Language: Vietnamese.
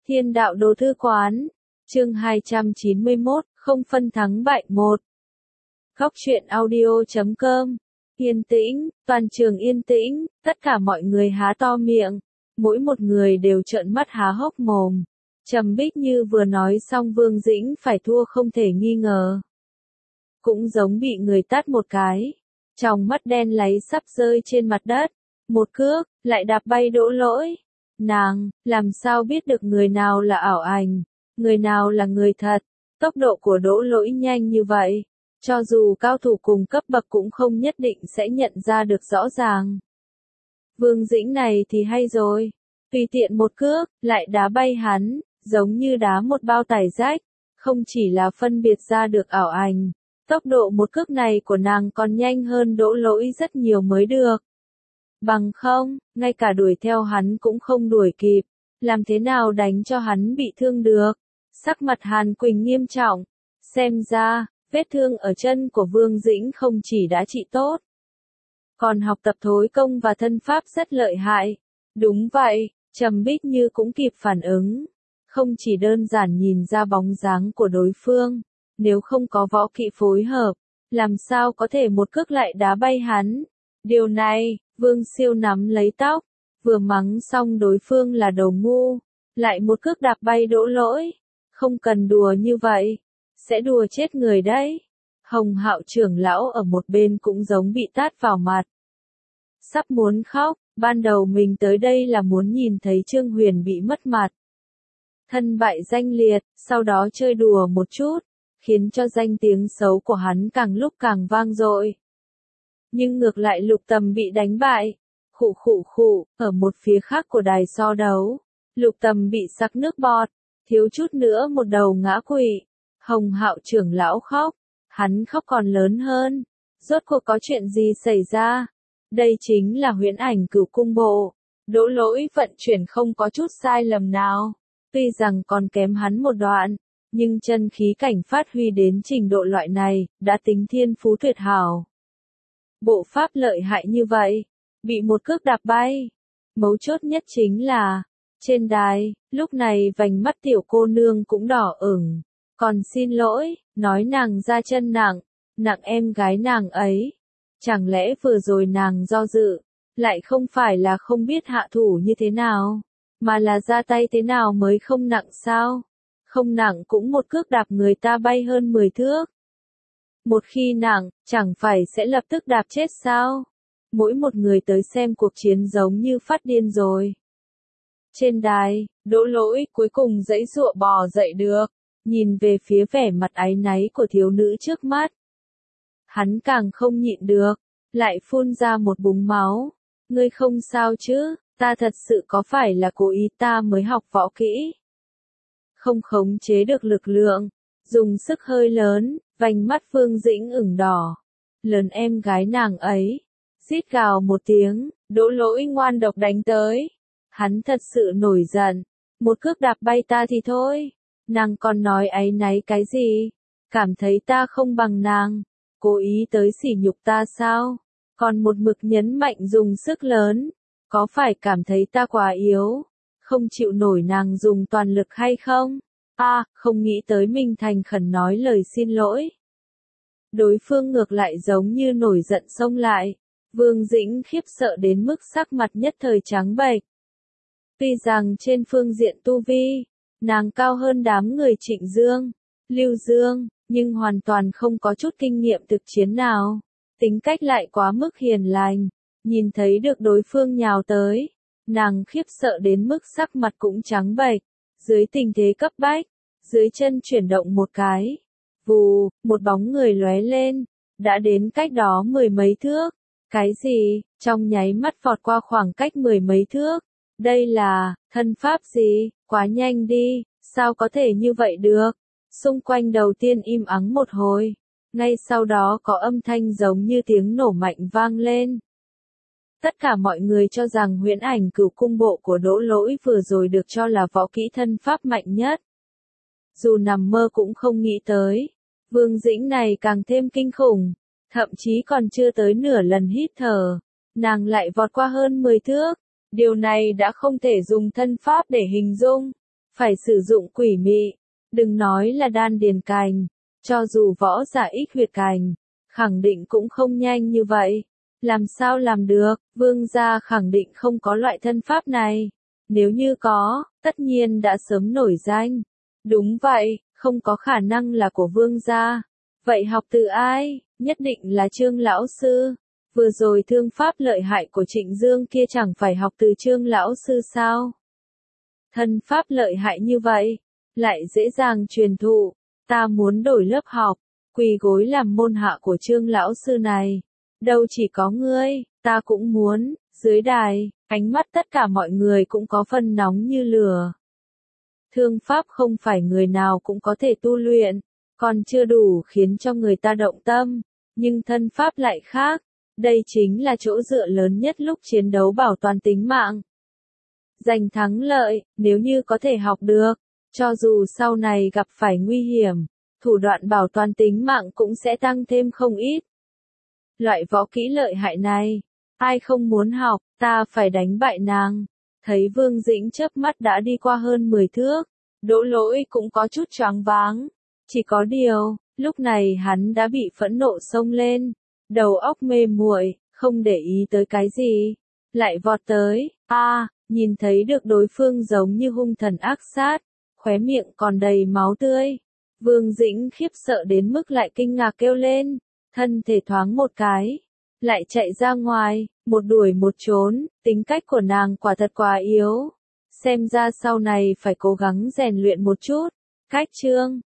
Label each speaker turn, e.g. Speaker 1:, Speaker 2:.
Speaker 1: Thiên đạo đồ thư quán, chương 291, không phân thắng bại một. Góc truyện audio.com. Yên tĩnh, toàn trường yên tĩnh, tất cả mọi người há to miệng, mỗi một người đều trợn mắt há hốc mồm. Trầm Bích Như vừa nói xong Vương Dĩnh phải thua không thể nghi ngờ. Cũng giống bị người tát một cái, trong mắt đen láy sắp rơi trên mặt đất, một cước, lại đạp bay Đỗ Lỗi. Nàng, làm sao biết được người nào là ảo ảnh, người nào là người thật, tốc độ của Đỗ Lỗi nhanh như vậy, cho dù cao thủ cùng cấp bậc cũng không nhất định sẽ nhận ra được rõ ràng. Vương Dĩnh này thì hay rồi, tùy tiện một cước, lại đá bay hắn, giống như đá một bao tải rách, không chỉ là phân biệt ra được ảo ảnh, tốc độ một cước này của nàng còn nhanh hơn Đỗ Lỗi rất nhiều mới được. Bằng không, ngay cả đuổi theo hắn cũng không đuổi kịp, làm thế nào đánh cho hắn bị thương được. Sắc mặt Hàn Quỳnh nghiêm trọng, xem ra, vết thương ở chân của Vương Dĩnh không chỉ đã trị tốt, còn học tập thối công và thân pháp rất lợi hại. Đúng vậy, Trầm Bích Như cũng kịp phản ứng, không chỉ đơn giản nhìn ra bóng dáng của đối phương, nếu không có võ kỹ phối hợp, làm sao có thể một cước lại đá bay hắn. Điều này, Vương Siêu nắm lấy tóc, vừa mắng xong đối phương là đầu ngu, lại một cước đạp bay Đỗ Lỗi, không cần đùa như vậy, sẽ đùa chết người đấy. Hồng Hạo trưởng lão ở một bên cũng giống bị tát vào mặt. Sắp muốn khóc, ban đầu mình tới đây là muốn nhìn thấy Trương Huyền bị mất mặt. Thân bại danh liệt, sau đó chơi đùa một chút, khiến cho danh tiếng xấu của hắn càng lúc càng vang dội. Nhưng ngược lại Lục Tầm bị đánh bại. Khụ, ở một phía khác của đài so đấu, Lục Tầm bị sặc nước bọt, thiếu chút nữa một đầu ngã quỵ. Hồng Hạo trưởng lão khóc, hắn khóc còn lớn hơn. Rốt cuộc có chuyện gì xảy ra? Đây chính là Huyễn Ảnh Cửu Cung bộ. Đỗ Lỗi vận chuyển không có chút sai lầm nào. Tuy rằng còn kém hắn một đoạn, nhưng chân khí cảnh phát huy đến trình độ loại này, đã tính thiên phú tuyệt hảo. Bộ pháp lợi hại như vậy, bị một cước đạp bay. Mấu chốt nhất chính là, trên đài, lúc này vành mắt tiểu cô nương cũng đỏ ửng. Còn xin lỗi, nói nàng ra chân nặng, nặng em gái nàng ấy. Chẳng lẽ vừa rồi nàng do dự, lại không phải là không biết hạ thủ như thế nào, mà là ra tay thế nào mới không nặng sao? Không nặng cũng một cước đạp người ta bay hơn 10 thước. Một khi nặng, chẳng phải sẽ lập tức đạp chết sao? Mỗi một người tới xem cuộc chiến giống như phát điên rồi. Trên đài, Đỗ Lỗi cuối cùng giãy giụa bò dậy được, nhìn về phía vẻ mặt áy náy của thiếu nữ trước mắt. Hắn càng không nhịn được, lại phun ra một búng máu. Ngươi không sao chứ, ta thật sự có phải là cố ý ta mới học võ kỹ? Không khống chế được lực lượng, dùng sức hơi lớn, vành mắt Vương Dĩnh ửng đỏ. Lớn em gái nàng ấy, rít gào một tiếng, Đỗ Lỗi ngoan độc đánh tới. Hắn thật sự nổi giận, một cước đạp bay ta thì thôi, nàng còn nói áy náy cái gì? Cảm thấy ta không bằng nàng, cố ý tới sỉ nhục ta sao? Còn một mực nhấn mạnh dùng sức lớn, có phải cảm thấy ta quá yếu, không chịu nổi nàng dùng toàn lực hay không? Không nghĩ tới mình thành khẩn nói lời xin lỗi. Đối phương ngược lại giống như nổi giận xông lại. Vương Dĩnh khiếp sợ đến mức sắc mặt nhất thời trắng bệch. Tuy rằng trên phương diện tu vi, nàng cao hơn đám người Trịnh Dương, Lưu Dương, nhưng hoàn toàn không có chút kinh nghiệm thực chiến nào. Tính cách lại quá mức hiền lành, nhìn thấy được đối phương nhào tới, nàng khiếp sợ đến mức sắc mặt cũng trắng bệch. Dưới tình thế cấp bách, dưới chân chuyển động một cái, vù, một bóng người lóe lên, đã đến cách đó 10 mấy thước. Cái gì? Trong nháy mắt vọt qua khoảng cách 10 mấy thước. Đây là thân pháp gì? Quá nhanh đi, sao có thể như vậy được? Xung quanh đầu tiên im ắng một hồi, ngay sau đó có âm thanh giống như tiếng nổ mạnh vang lên. Tất cả mọi người cho rằng Huyễn Ảnh Cửu Cung bộ của Đỗ Lỗi vừa rồi được cho là võ kỹ thân pháp mạnh nhất. Dù nằm mơ cũng không nghĩ tới, Vương Dĩnh này càng thêm kinh khủng, thậm chí còn chưa tới nửa lần hít thở, nàng lại vọt qua hơn 10 thước. Điều này đã không thể dùng thân pháp để hình dung. phải sử dụng quỷ mị, đừng nói là đan điền cành, cho dù võ giả ích huyệt cành, khẳng định cũng không nhanh như vậy. Làm sao làm được, vương gia khẳng định không có loại thân pháp này. Nếu như có, tất nhiên đã sớm nổi danh. Đúng vậy, không có khả năng là của vương gia. Vậy học từ ai? Nhất định là Trương lão sư. Vừa rồi thương pháp lợi hại của Trịnh Dương kia chẳng phải học từ Trương lão sư sao? Thân pháp lợi hại như vậy, lại dễ dàng truyền thụ. Ta muốn đổi lớp học, quỳ gối làm môn hạ của Trương lão sư này. Đâu chỉ có ngươi, ta cũng muốn. Dưới đài, ánh mắt tất cả mọi người cũng có phần nóng như lửa. Thương pháp không phải người nào cũng có thể tu luyện, còn chưa đủ khiến cho người ta động tâm, nhưng thân pháp lại khác. Đây chính là chỗ dựa lớn nhất lúc chiến đấu bảo toàn tính mạng. Giành thắng lợi, nếu như có thể học được, cho dù sau này gặp phải nguy hiểm, thủ đoạn bảo toàn tính mạng cũng sẽ tăng thêm không ít. Loại võ kỹ lợi hại này, ai không muốn học, ta phải đánh bại nàng. Thấy Vương Dĩnh chớp mắt đã đi qua hơn 10 thước, Đỗ Lỗi cũng có chút choáng váng. Chỉ có điều, lúc này hắn đã bị phẫn nộ xông lên, đầu óc mê muội, không để ý tới cái gì, lại vọt tới. Nhìn thấy được đối phương giống như hung thần ác sát, khóe miệng còn đầy máu tươi. Vương Dĩnh khiếp sợ đến mức lại kinh ngạc kêu lên, thân thể thoáng một cái, lại chạy ra ngoài, một đuổi một trốn, tính cách của nàng quả thật quá yếu. Xem ra sau này phải cố gắng rèn luyện một chút. Cách chương